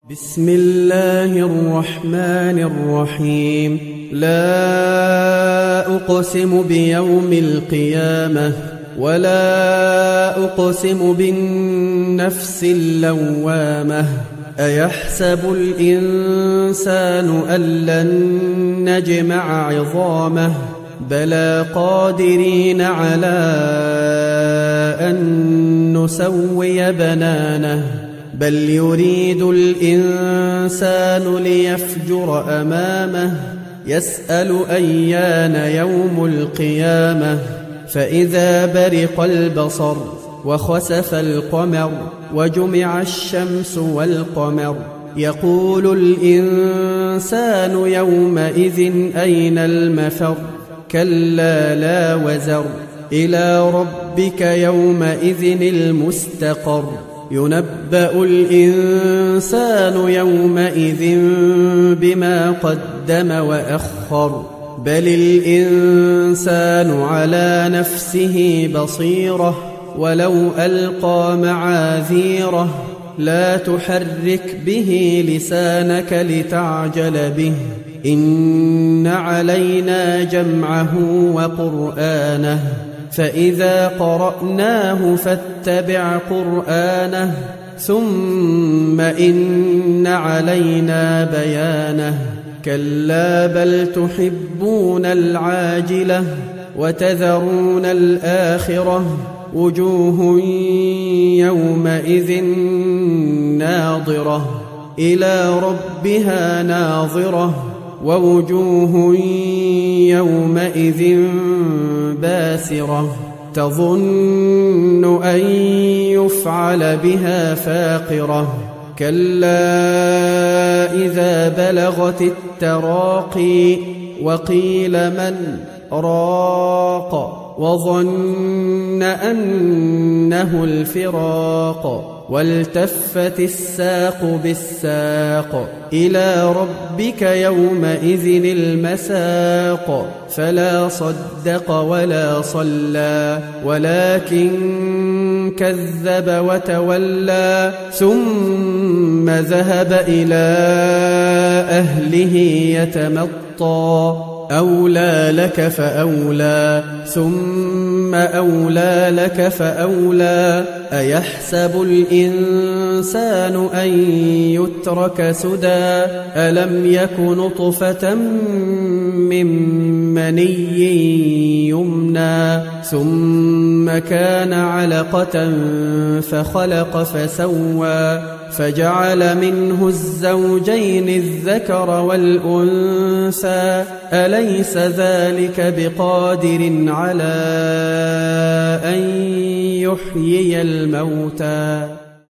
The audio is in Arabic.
بسم الله الرحمن الرحيم. لا أقسم بيوم القيامة ولا أقسم بالنفس اللوامة. أيحسب الإنسان أن لن نجمع عظامه بلى قادرين على أن نسوي بنانه بل يريد الإنسان ليفجر أمامه يسأل أيان يوم القيامة فإذا برق البصر وخسف القمر وجمع الشمس والقمر يقول الإنسان يومئذ أين المفر كلا لا وزر إلى ربك يومئذ المستقر ينبأ الإنسان يومئذ بما قدم وأخر بل الإنسان على نفسه بصيرة ولو ألقى معاذيره لا تحرك به لسانك لتعجل به إن علينا جمعه وقرآنه فإذا قرأناه فاتبع قرآنه ثم إن علينا بيانه كلا بل تحبون العاجلة وتذرون الآخرة وجوه يومئذ ناظرة إلى ربها ناظرة ووجوه يومئذ باسرة تظن أن يفعل بها فاقرة كلا إذا بلغت التراقي وقيل من راق وظن أنه الفراق والتفت الساق بالساق إلى ربك يومئذ المساق فلا صدق ولا صلى ولكن كذب وتولى ثم ذهب إلى أهله يتمطى أولى لك فأولى ثم أولى لك فأولى أيحسب الإنسان أن يترك سدى ألم يك نطفة من مني يمنى ثم كان علقة فخلق فسوى فجعل منه الزوجين الذكر والأنثى أليس ذلك بقادر على أن يحيي الموتى